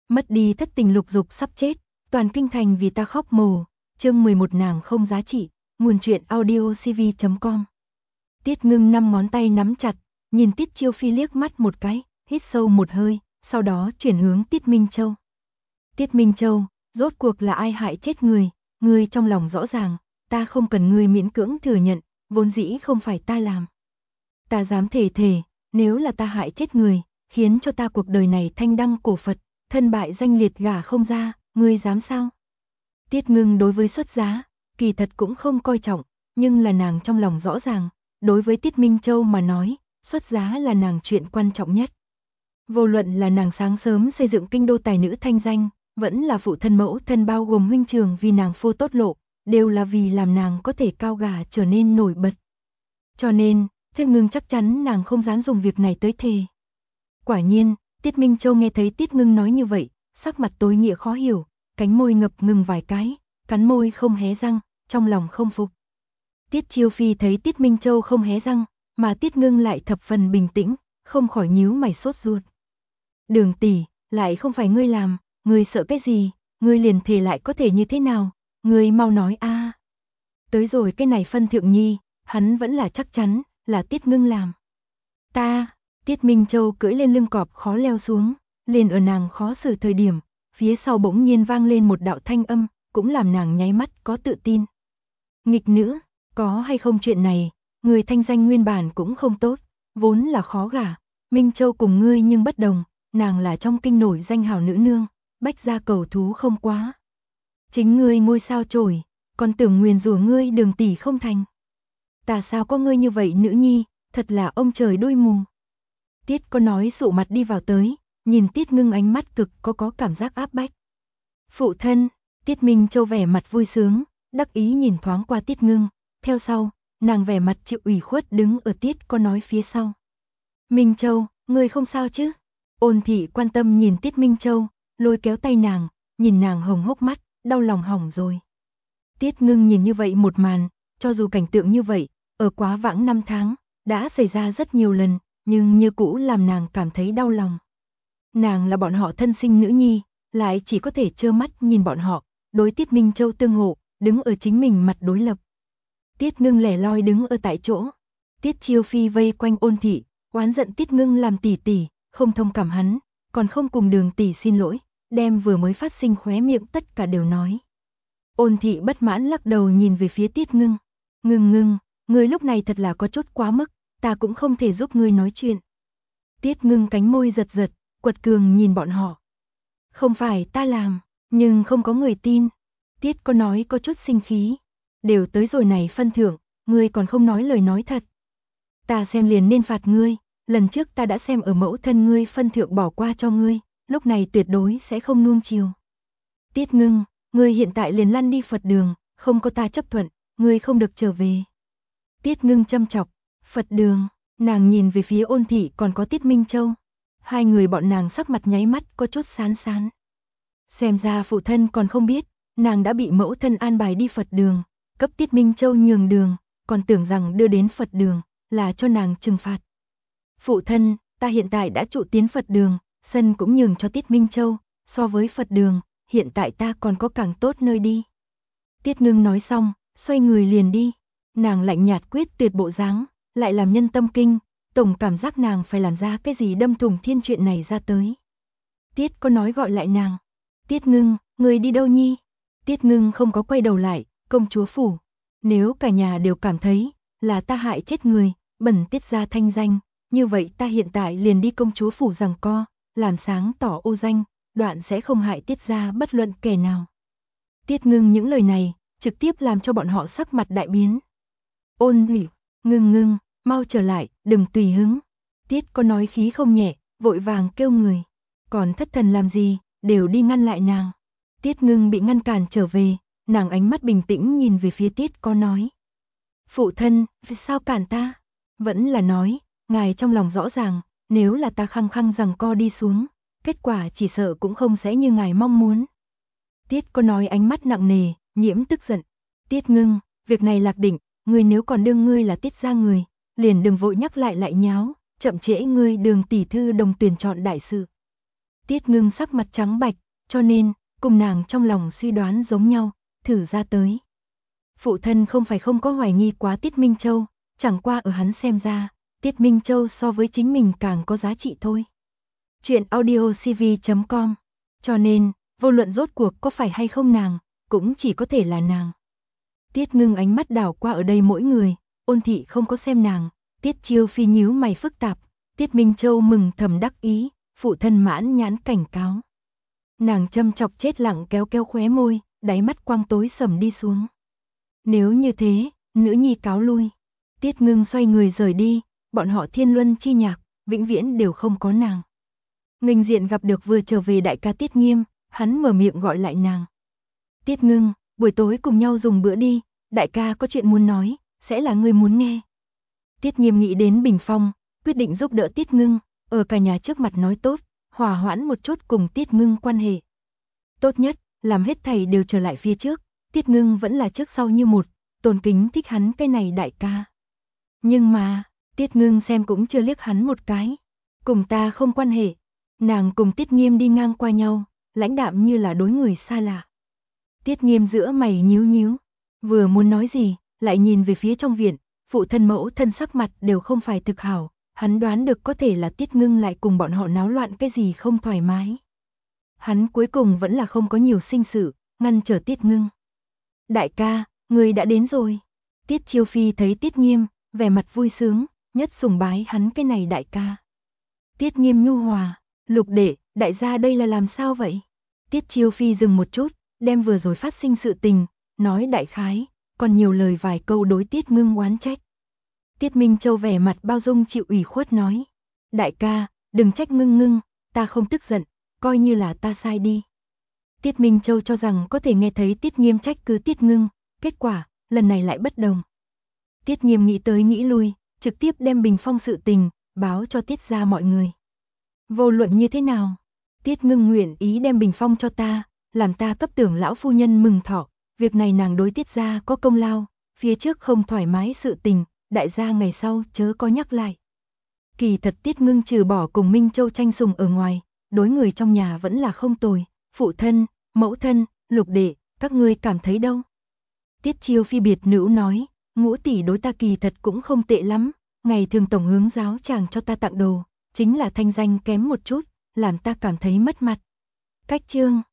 Mất đi thất tình lục dục sắp chết, toàn kinh thành vì ta khóc mồ. Chương 11 nàng không giá trị, nguồn truyện audiocv.com. Tiết Ngưng năm ngón tay nắm chặt, nhìn Tiết Chiêu Phi liếc mắt một cái, hít sâu một hơi, sau đó chuyển hướng Tiết Minh Châu. Tiết Minh Châu, rốt cuộc là ai hại chết người, ngươi trong lòng rõ ràng, ta không cần ngươi miễn cưỡng thừa nhận, vốn dĩ không phải ta làm. Ta dám thề, nếu là ta hại chết người, khiến cho ta cuộc đời này thanh đăng cổ Phật, thân bại danh liệt gả không ra, ngươi dám sao? Tiết Ngưng đối với xuất giá, kỳ thật cũng không coi trọng, nhưng là nàng trong lòng rõ ràng, đối với Tiết Minh Châu mà nói, xuất giá là nàng chuyện quan trọng nhất. Vô luận là nàng sáng sớm xây dựng kinh đô tài nữ thanh danh, vẫn là phụ thân mẫu thân bao gồm huynh trường vì nàng phô tốt lộ, đều là vì làm nàng có thể cao gà trở nên nổi bật. Cho nên, Tiết Ngưng chắc chắn nàng không dám dùng việc này tới thề. Quả nhiên, Tiết Minh Châu nghe thấy Tiết Ngưng nói như vậy, sắc mặt tối nghĩa khó hiểu, cánh môi ngập ngừng vài cái, cắn môi không hé răng, trong lòng không phục. Tiết Chiêu Phi thấy Tiết Minh Châu không hé răng, mà Tiết Ngưng lại thập phần bình tĩnh, không khỏi nhíu mày sốt ruột. Đường tỷ, lại không phải ngươi làm, ngươi sợ cái gì, ngươi liền thề lại có thể như thế nào, ngươi mau nói a. Tới rồi cái này phân thượng nhi, hắn vẫn là chắc chắn, là Tiết Ngưng làm. Ta, Tiết Minh Châu cưỡi lên lưng cọp khó leo xuống, liền ở nàng khó xử thời điểm, phía sau bỗng nhiên vang lên một đạo thanh âm, cũng làm nàng nháy mắt có tự tin. Nghịch nữ, có hay không chuyện này, người thanh danh nguyên bản cũng không tốt, vốn là khó gả, Minh Châu cùng ngươi nhưng bất đồng, nàng là trong kinh nổi danh hào nữ nương, bách gia cầu thú không quá. Chính ngươi ngôi sao trổi, còn tưởng nguyền rủa ngươi Đường tỷ không thành. Ta sao có ngươi như vậy nữ nhi, thật là ông trời đôi mù. Tiết có nói sụ mặt đi vào tới, nhìn Tiết Ngưng ánh mắt cực có cảm giác áp bách. Phụ thân, Tiết Minh Châu vẻ mặt vui sướng, đắc ý nhìn thoáng qua Tiết Ngưng, theo sau, nàng vẻ mặt chịu ủy khuất đứng ở Tiết có nói phía sau. Minh Châu, ngươi không sao chứ? Ôn thị quan tâm nhìn Tiết Minh Châu, lôi kéo tay nàng, nhìn nàng hồng hốc mắt, đau lòng hỏng rồi. Tiết Ngưng nhìn như vậy một màn, cho dù cảnh tượng như vậy, ở quá vãng năm tháng, đã xảy ra rất nhiều lần, nhưng như cũ làm nàng cảm thấy đau lòng. Nàng là bọn họ thân sinh nữ nhi, lại chỉ có thể trơ mắt nhìn bọn họ, đối Tiết Minh Châu tương hộ, đứng ở chính mình mặt đối lập. Tiết Ngưng lẻ loi đứng ở tại chỗ, Tiết Chiêu Phi vây quanh Ôn thị, oán giận Tiết Ngưng làm tỷ tỷ, không thông cảm hắn, còn không cùng Đường tỷ xin lỗi, đem vừa mới phát sinh khóe miệng tất cả đều nói. Ôn thị bất mãn lắc đầu nhìn về phía Tiết Ngưng. Ngưng, ngươi lúc này thật là có chút quá mức, ta cũng không thể giúp ngươi nói chuyện. Tiết Ngưng cánh môi giật giật, quật cường nhìn bọn họ. Không phải ta làm, nhưng không có người tin. Tiết có nói có chút sinh khí. Đều tới rồi này phân thưởng, ngươi còn không nói lời nói thật. Ta xem liền nên phạt ngươi, lần trước ta đã xem ở mẫu thân ngươi phân thưởng bỏ qua cho ngươi, lúc này tuyệt đối sẽ không nuông chiều. Tiết Ngưng, ngươi hiện tại liền lăn đi Phật đường, không có ta chấp thuận, ngươi không được trở về. Tiết Ngưng châm chọc, Phật đường, nàng nhìn về phía Ôn thị còn có Tiết Minh Châu. Hai người bọn nàng sắc mặt nháy mắt có chút xán xán. Xem ra phụ thân còn không biết, nàng đã bị mẫu thân an bài đi Phật đường, cấp Tiết Minh Châu nhường đường, còn tưởng rằng đưa đến Phật đường, là cho nàng trừng phạt. Phụ thân, ta hiện tại đã trụ tiến Phật đường, sân cũng nhường cho Tiết Minh Châu, so với Phật đường, hiện tại ta còn có càng tốt nơi đi. Tiết Ngưng nói xong, xoay người liền đi, nàng lạnh nhạt quyết tuyệt bộ dáng, lại làm nhân tâm kinh, tổng cảm giác nàng phải làm ra cái gì đâm thủng thiên chuyện này ra tới. Tiết có nói gọi lại nàng. Tiết Ngưng, người đi đâu nhi? Tiết Ngưng không có quay đầu lại, công chúa phủ. Nếu cả nhà đều cảm thấy là ta hại chết người, bẩn Tiết gia thanh danh, như vậy ta hiện tại liền đi công chúa phủ giằng co, làm sáng tỏ ô danh, đoạn sẽ không hại Tiết gia bất luận kẻ nào. Tiết Ngưng những lời này, trực tiếp làm cho bọn họ sắc mặt đại biến. Ôn Thủy, Ngưng, mau trở lại, đừng tùy hứng. Tiết có nói khí không nhẹ, vội vàng kêu người. Còn thất thần làm gì, đều đi ngăn lại nàng. Tiết Ngưng bị ngăn cản trở về, nàng ánh mắt bình tĩnh nhìn về phía Tiết có nói. Phụ thân, vì sao cản ta? Vẫn là nói, ngài trong lòng rõ ràng, nếu là ta khăng khăng giằng co đi xuống, kết quả chỉ sợ cũng không sẽ như ngài mong muốn. Tiết có nói ánh mắt nặng nề, nhiễm tức giận. Tiết Ngưng, việc này lạc định, ngươi nếu còn đương ngươi là Tiết gia người, liền đừng vội nhắc lại nháo, chậm trễ ngươi Đường tỷ thư đồng tuyển chọn đại sự. Tiết Ngưng sắc mặt trắng bạch, cho nên, cùng nàng trong lòng suy đoán giống nhau, thử ra tới. Phụ thân không phải không có hoài nghi quá Tiết Minh Châu, chẳng qua ở hắn xem ra, Tiết Minh Châu so với chính mình càng có giá trị thôi. Chuyện audiocv.com. Cho nên, vô luận rốt cuộc có phải hay không nàng, cũng chỉ có thể là nàng. Tiết Ngưng ánh mắt đảo qua ở đây mỗi người, Ôn Thị không có xem nàng, Tiết Chiêu Phi nhíu mày phức tạp, Tiết Minh Châu mừng thầm đắc ý, phụ thân mãn nhãn cảnh cáo. Nàng châm chọc chết lặng kéo kéo khóe môi, đáy mắt quang tối sầm đi xuống. Nếu như thế, nữ nhi cáo lui. Tiết Ngưng xoay người rời đi, bọn họ thiên luân chi nhạc, vĩnh viễn đều không có nàng. Nghênh diện gặp được vừa trở về đại ca Tiết Nghiêm, hắn mở miệng gọi lại nàng. Tiết Ngưng, buổi tối cùng nhau dùng bữa đi, đại ca có chuyện muốn nói, sẽ là người muốn nghe. Tiết Nghiêm nghĩ đến Bình Phong, quyết định giúp đỡ Tiết Ngưng, ở cả nhà trước mặt nói tốt, hòa hoãn một chút cùng Tiết Ngưng quan hệ. Tốt nhất, làm hết thảy đều trở lại phía trước, Tiết Ngưng vẫn là trước sau như một, tôn kính thích hắn cái này đại ca. Nhưng mà, Tiết Ngưng xem cũng chưa liếc hắn một cái, cùng ta không quan hệ. Nàng cùng Tiết Nghiêm đi ngang qua nhau, lãnh đạm như là đối người xa lạ. Tiết Nghiêm giữa mày nhíu nhíu, vừa muốn nói gì, lại nhìn về phía trong viện, phụ thân mẫu thân sắc mặt đều không phải thực hảo, hắn đoán được có thể là Tiết Ngưng lại cùng bọn họ náo loạn cái gì không thoải mái. Hắn cuối cùng vẫn là không có nhiều sinh sự, ngăn trở Tiết Ngưng. Đại ca, người đã đến rồi. Tiết Chiêu Phi thấy Tiết Nghiêm, vẻ mặt vui sướng, nhất sùng bái hắn cái này đại ca. Tiết Nghiêm nhu hòa, Lục đệ, đại gia đây là làm sao vậy? Tiết Chiêu Phi dừng một chút, đem vừa rồi phát sinh sự tình, nói đại khái, còn nhiều lời vài câu đối Tiết Ngưng oán trách. Tiết Minh Châu vẻ mặt bao dung chịu ủy khuất nói, đại ca, đừng trách Ngưng, ta không tức giận, coi như là ta sai đi. Tiết Minh Châu cho rằng có thể nghe thấy Tiết Nghiêm trách cứ Tiết Ngưng, kết quả, lần này lại bất đồng. Tiết Nghiêm nghĩ tới nghĩ lui, trực tiếp đem Bình Phong sự tình, báo cho Tiết gia mọi người. Vô luận như thế nào, Tiết Ngưng nguyện ý đem Bình Phong cho ta, làm ta cấp tưởng lão phu nhân mừng thọ, việc này nàng đối Tiết gia có công lao, phía trước không thoải mái sự tình, đại gia ngày sau chớ có nhắc lại. Kỳ thật Tiết Ngưng trừ bỏ cùng Minh Châu tranh sủng ở ngoài, đối người trong nhà vẫn là không tồi, phụ thân, mẫu thân, Lục đệ, các ngươi cảm thấy đâu? Tiết Chiêu Phi biệt nữ nói, Ngũ tỷ đối ta kỳ thật cũng không tệ lắm, ngày thường tổng hướng giáo chàng cho ta tặng đồ, chính là thanh danh kém một chút, làm ta cảm thấy mất mặt. Cách chương